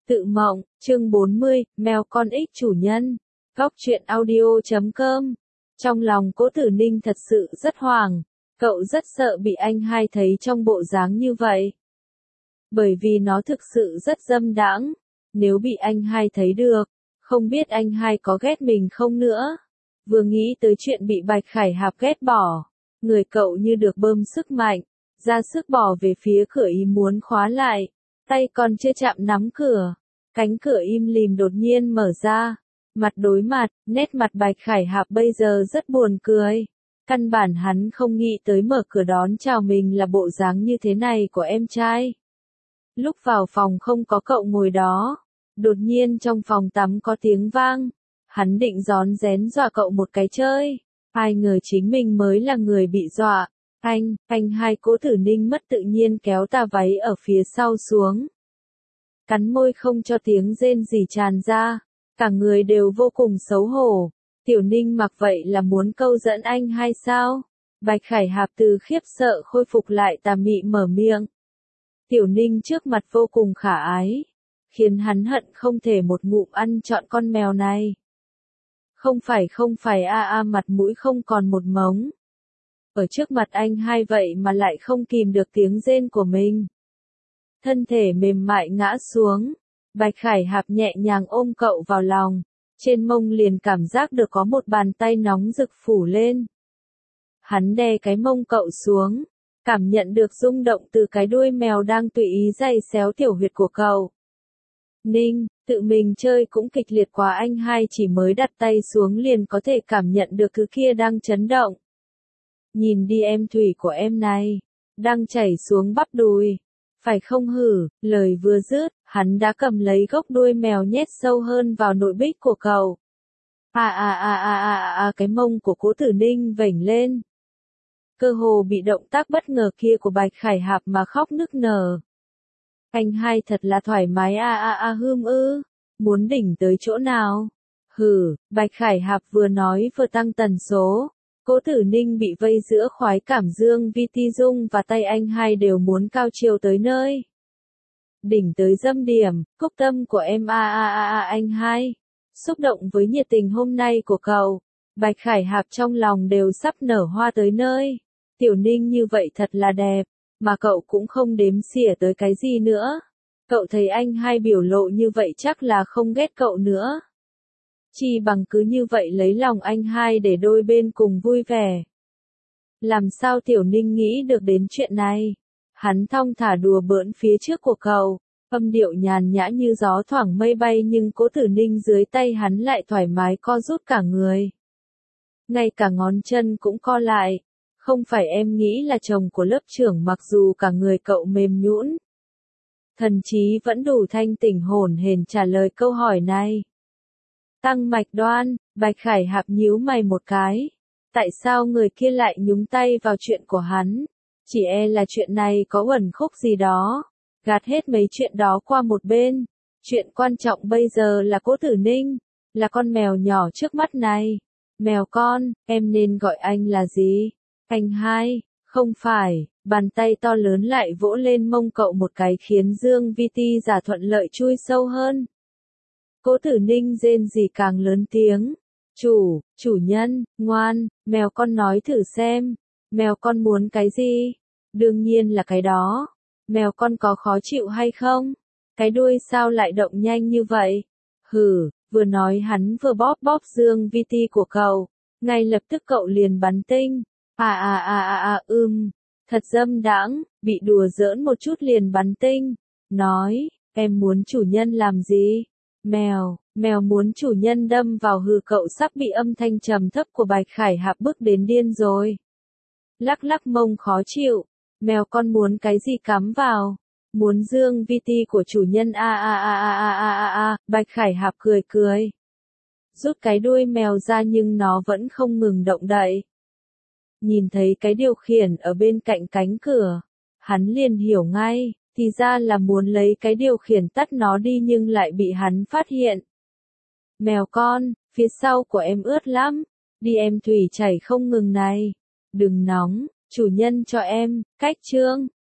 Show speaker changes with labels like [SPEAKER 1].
[SPEAKER 1] Tự mộng, chương 40, mèo con ích chủ nhân. Góc truyện audio.com. Trong lòng Cố Tử Ninh thật sự rất hoảng, cậu rất sợ bị anh hai thấy trong bộ dáng như vậy. Bởi vì nó thực sự rất dâm đãng, nếu bị anh hai thấy được, không biết anh hai có ghét mình không nữa. Vừa nghĩ tới chuyện bị Bạch Khải Hạp ghét bỏ, người cậu như được bơm sức mạnh, ra sức bỏ về phía cửa ý muốn khóa lại, tay còn chưa chạm nắm cửa. Cánh cửa im lìm đột nhiên mở ra, mặt đối mặt, nét mặt Bạch Khải Hạp bây giờ rất buồn cười. Căn bản hắn không nghĩ tới mở cửa đón chào mình là bộ dáng như thế này của em trai. Lúc vào phòng không có cậu ngồi đó, đột nhiên trong phòng tắm có tiếng vang, hắn định rón rén dọa cậu một cái chơi, ai ngờ chính mình mới là người bị dọa. Anh hai Cố Tử Ninh mất tự nhiên kéo tà váy ở phía sau xuống. Cắn môi không cho tiếng rên rỉ tràn ra, cả người đều vô cùng xấu hổ. Tiểu Ninh mặc vậy là muốn câu dẫn anh hay sao? Bạch Khải Hạp từ khiếp sợ khôi phục lại tà mị mở miệng. Tiểu Ninh trước mặt vô cùng khả ái, khiến hắn hận không thể một ngụm ăn trọn con mèo này. Không phải mặt mũi không còn một mống. Ở trước mặt anh hai vậy mà lại không kìm được tiếng rên của mình. Thân thể mềm mại ngã xuống, Bạch Khải Hạp nhẹ nhàng ôm cậu vào lòng, trên mông liền cảm giác được có một bàn tay nóng rực phủ lên. Hắn đè cái mông cậu xuống, cảm nhận được rung động từ cái đuôi mèo đang tùy ý giày xéo tiểu huyệt của cậu. Ninh, tự mình chơi cũng kịch liệt quá, anh hai chỉ mới đặt tay xuống liền có thể cảm nhận được thứ kia đang chấn động. Nhìn đi em thủy của em này, đang chảy xuống bắp đùi. Phải không hử, lời vừa dứt, hắn đã cầm lấy gốc đuôi mèo nhét sâu hơn vào nội bích của cậu. Cái mông của Cố Tử Ninh vểnh lên. Cơ hồ bị động tác bất ngờ kia của Bạch Khải Hạp mà khóc nức nở. Anh hai thật là thoải mái hươm ư, muốn đỉnh tới chỗ nào? Hử, Bạch Khải Hạp vừa nói vừa tăng tần số. Cố Tử Ninh bị vây giữa khoái cảm dương vi ti dung và tay anh hai đều muốn cao chiều tới nơi. Đỉnh tới dâm điểm, cúc tâm của em anh hai. Xúc động với nhiệt tình hôm nay của cậu, Bạch Khải Hạp trong lòng đều sắp nở hoa tới nơi. Tiểu Ninh như vậy thật là đẹp, mà cậu cũng không đếm xỉa tới cái gì nữa. Cậu thấy anh hai biểu lộ như vậy chắc là không ghét cậu nữa. Chỉ bằng cứ như vậy lấy lòng anh hai để đôi bên cùng vui vẻ. Làm sao Tiểu Ninh nghĩ được đến chuyện này? Hắn thong thả đùa bỡn phía trước của cậu, âm điệu nhàn nhã như gió thoảng mây bay, nhưng Cố Tử Ninh dưới tay hắn lại thoải mái co rút cả người. Ngay cả ngón chân cũng co lại. Không phải em nghĩ là chồng của lớp trưởng, mặc dù cả người cậu mềm nhũn, thần trí vẫn đủ thanh tỉnh hổn hển trả lời câu hỏi này. Tăng mạch đoan, Bạch Khải Hạp nhíu mày một cái. Tại sao người kia lại nhúng tay vào chuyện của hắn? Chỉ e là chuyện này có uẩn khúc gì đó. Gạt hết mấy chuyện đó qua một bên. Chuyện quan trọng bây giờ là Cố Tử Ninh, là con mèo nhỏ trước mắt này. Mèo con, em nên gọi anh là gì? Anh hai, không phải. Bàn tay to lớn lại vỗ lên mông cậu một cái khiến Dương Vi Ti giả thuận lợi chui sâu hơn. Cố Tử Ninh rên rỉ càng lớn tiếng. Chủ nhân, ngoan, mèo con nói thử xem. Mèo con muốn cái gì? Đương nhiên là cái đó. Mèo con có khó chịu hay không? Cái đuôi sao lại động nhanh như vậy? Hử, vừa nói hắn vừa bóp Dương Vi Ti của cậu. Ngay lập tức cậu liền bắn tinh. Thật dâm đãng, bị đùa giỡn một chút liền bắn tinh. Nói, em muốn chủ nhân làm gì? Mèo muốn chủ nhân đâm vào. Hừ, cậu sắp bị âm thanh trầm thấp của Bạch Khải Hạp bức đến điên rồi. Lắc mông khó chịu, mèo con muốn cái gì cắm vào? Muốn Dương Vi Ti của chủ nhân Bạch Khải Hạp cười. Rút cái đuôi mèo ra nhưng nó vẫn không ngừng động đậy. Nhìn thấy cái điều khiển ở bên cạnh cánh cửa, hắn liền hiểu ngay, thì ra là muốn lấy cái điều khiển tắt nó đi nhưng lại bị hắn phát hiện. Mèo con, phía sau của em ướt lắm, đi em thủy chảy không ngừng này. Đừng nóng, chủ nhân cho em, cách chương.